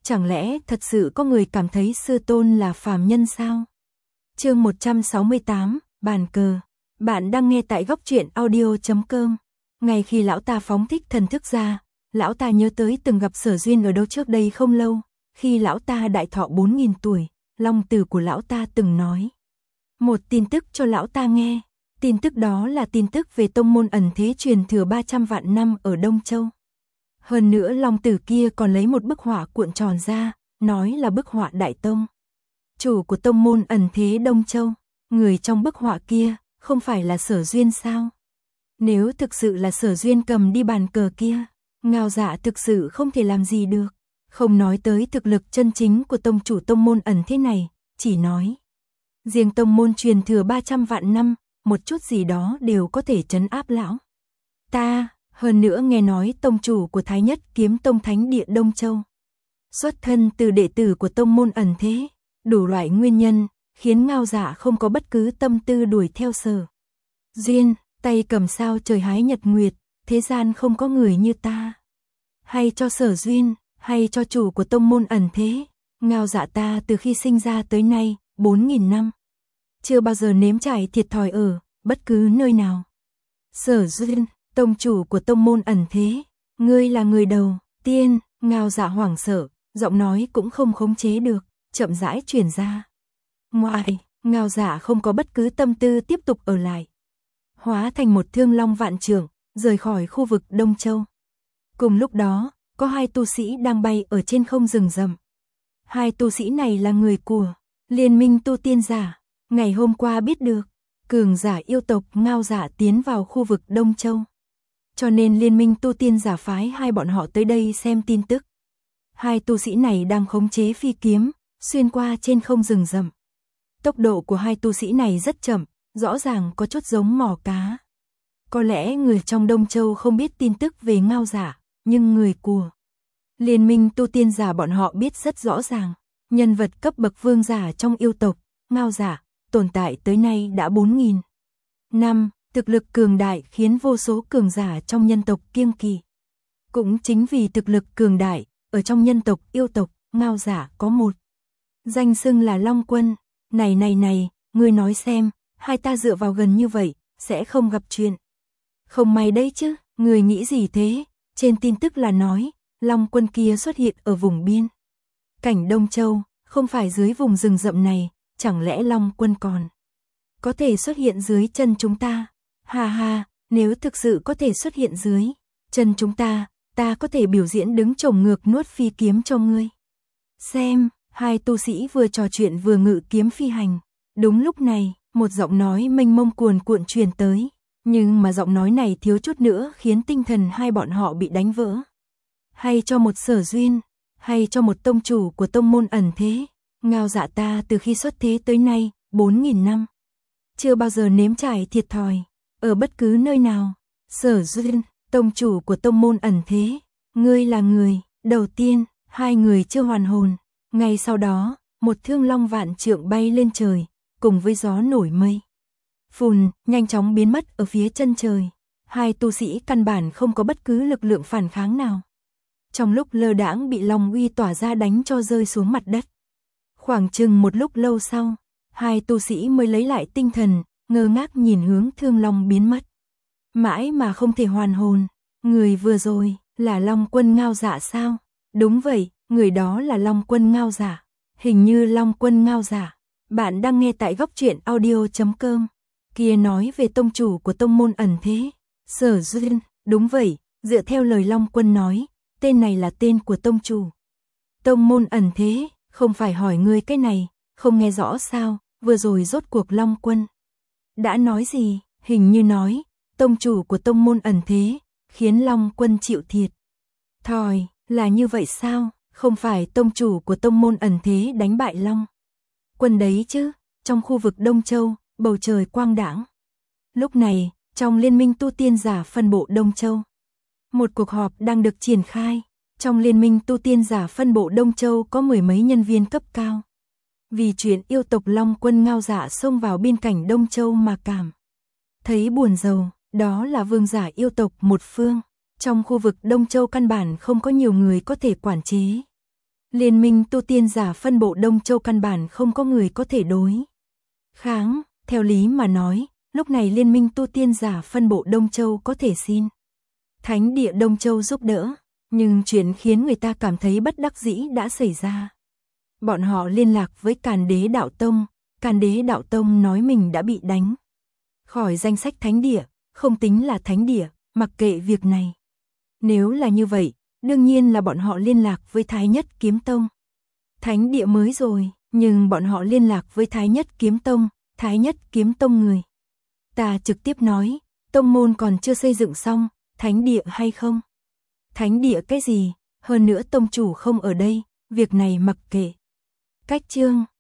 Chẳng lẽ thật sự có người cảm thấy sư tôn là phàm nhân sao? Chương 168, bàn cờ. Bạn đang nghe tại góc truyện audio.com. Ngay khi lão ta phóng thích thần thức ra, lão ta nhớ tới từng gặp Sở Duyên ở đâu trước đây không lâu, khi lão ta đại thọ 4.000 tuổi, long tử của lão ta từng nói một tin tức cho lão ta nghe. Tin tức đó là tin tức về tông môn ẩn thế truyền thừa 300 vạn năm ở Đông Châu. Hơn nữa long tử kia còn lấy một bức họa cuộn tròn ra, nói là bức họa Đại Tông. Chủ của tông môn ẩn thế Đông Châu, người trong bức họa kia, không phải là Sở Duyên sao? Nếu thực sự là Sở Duyên cầm đi bàn cờ kia, Ngao Dạ thực sự không thể làm gì được. Không nói tới thực lực chân chính của tông chủ tông môn ẩn thế này, chỉ nói riêng tông môn truyền thừa 300 vạn năm, một chút gì đó đều có thể trấn áp lão ta. Hơn nữa nghe nói tông chủ của Thái Nhất Kiếm Tông Thánh Địa Đông Châu xuất thân từ đệ tử của tông môn ẩn thế, đủ loại nguyên nhân khiến Ngao Dạ không có bất cứ tâm tư đuổi theo Sở Duyên. Tay cầm sao trời hái nhật nguyệt, thế gian không có người như ta. Hay cho Sở Duyên, hay cho chủ của tông môn ẩn thế, Ngao Dạ ta từ khi sinh ra tới nay 4.000 năm, chưa bao giờ nếm trải thiệt thòi ở bất cứ nơi nào. Sở Duyên, tông chủ của tông môn ẩn thế, ngươi là người đầu tiên. Ngao Dạ hoảng sợ, giọng nói cũng không khống chế được, chậm rãi truyền ra. Ngoại, Ngao Dạ không có bất cứ tâm tư tiếp tục ở lại, hóa thành một thương long vạn trượng, rời khỏi khu vực Đông Châu. Cùng lúc đó, có hai tu sĩ đang bay ở trên không rừng rậm. Hai tu sĩ này là người của Liên minh tu tiên giả. Ngày hôm qua biết được, cường giả yêu tộc Ngao Dạ tiến vào khu vực Đông Châu, cho nên Liên minh tu tiên giả phái hai bọn họ tới đây xem tin tức. Hai tu sĩ này đang khống chế phi kiếm, xuyên qua trên không rừng rậm. Tốc độ của hai tu sĩ này rất chậm, rõ ràng có chút giống mò cá. Có lẽ người trong Đông Châu không biết tin tức về Ngao Dạ, nhưng người của Liên minh tu tiên giả bọn họ biết rất rõ ràng. Nhân vật cấp bậc vương giả trong yêu tộc, Ngao Dạ, tồn tại tới nay đã 4.000 năm, thực lực cường đại khiến vô số cường giả trong nhân tộc kiêng kỵ. Cũng chính vì thực lực cường đại, ở trong nhân tộc yêu tộc, Ngao Dạ có một danh xưng là Long Quân. Này, ngươi nói xem, hai ta dựa vào gần như vậy, sẽ không gặp chuyện không may đấy chứ? Người nghĩ gì thế? Trên tin tức là nói, Long Quân kia xuất hiện ở vùng biên cảnh Đông Châu, không phải dưới vùng rừng rậm này, chẳng lẽ Long Quân còn có thể xuất hiện dưới chân chúng ta? Ha ha, nếu thực sự có thể xuất hiện dưới chân chúng ta có thể biểu diễn đứng chồng ngược nuốt phi kiếm cho ngươi xem. Hai tu sĩ vừa trò chuyện vừa ngự kiếm phi hành. Đúng lúc này, một giọng nói mênh mông cuồn cuộn truyền tới, nhưng mà giọng nói này thiếu chút nữa khiến tinh thần hai bọn họ bị đánh vỡ. Hay cho một Sở Duyên, hay cho một tông chủ của tông môn ẩn thế, Ngao Dạ ta từ khi xuất thế tới nay 4.000 năm, chưa bao giờ nếm trải thiệt thòi ở bất cứ nơi nào. Sở Duyên, tông chủ của tông môn ẩn thế, ngươi là người đầu tiên. Hai người chưa hoàn hồn, ngay sau đó, một thương long vạn trượng bay lên trời, cùng với gió nổi mây phùn, nhanh chóng biến mất ở phía chân trời. Hai tu sĩ căn bản không có bất cứ lực lượng phản kháng nào. Trong lúc lơ đãng bị long uy tỏa ra đánh cho rơi xuống mặt đất. Khoảng chừng một lúc lâu sau, hai tu sĩ mới lấy lại tinh thần, ngơ ngác nhìn hướng thương long biến mất. Mãi mà không thể hoàn hồn. Người vừa rồi, là Long Quân Ngao Dạ sao? Đúng vậy, người đó là Long Quân Ngao Dạ. Hình như Long Quân Ngao Dạ. Bạn đang nghe tại góc truyện audio.com. Kia nói về tông chủ của tông môn ẩn thế, Sở Duyên. Đúng vậy, dựa theo lời Long Quân nói, tên này là tên của tông chủ tông môn ẩn thế. Không phải hỏi ngươi cái này, không nghe rõ sao? Vừa rồi rốt cuộc Long Quân đã nói gì? Hình như nói, tông chủ của tông môn ẩn thế khiến Long Quân chịu thiệt thòi. Là như vậy sao? Không phải tông chủ của tông môn ẩn thế đánh bại Long Quân đấy chứ? Trong khu vực Đông Châu, bầu trời quang đãng. Lúc này, trong Liên minh tu tiên giả phân bộ Đông Châu, một cuộc họp đang được triển khai. Trong Liên minh tu tiên giả phân bộ Đông Châu có mười mấy nhân viên cấp cao. Vì chuyện yêu tộc Long Quân Ngao Dạ xông vào biên cảnh Đông Châu mà cảm thấy buồn rầu. Đó là vương giả yêu tộc một phương. Trong khu vực Đông Châu căn bản không có nhiều người có thể quản chế. Liên minh tu tiên giả phân bộ Đông Châu căn bản không có người có thể đối kháng, theo lý mà nói, lúc này liên minh tu tiên giả phân bộ Đông Châu có thể xin Thánh địa Đông Châu giúp đỡ, nhưng chuyện khiến người ta cảm thấy bất đắc dĩ đã xảy ra. Bọn họ liên lạc với Càn Đế Đạo Tông, Càn Đế Đạo Tông nói mình đã bị đánh khỏi danh sách thánh địa, không tính là thánh địa, mặc kệ việc này. Nếu là như vậy, đương nhiên là bọn họ liên lạc với Thái Nhất Kiếm Tông. Thánh địa mới rồi, nhưng bọn họ liên lạc với Thái Nhất Kiếm Tông, Thái Nhất Kiếm Tông người ta trực tiếp nói, tông môn còn chưa xây dựng xong, thánh địa hay không? Thánh địa cái gì, hơn nữa tông chủ không ở đây, việc này mặc kệ. Cách chương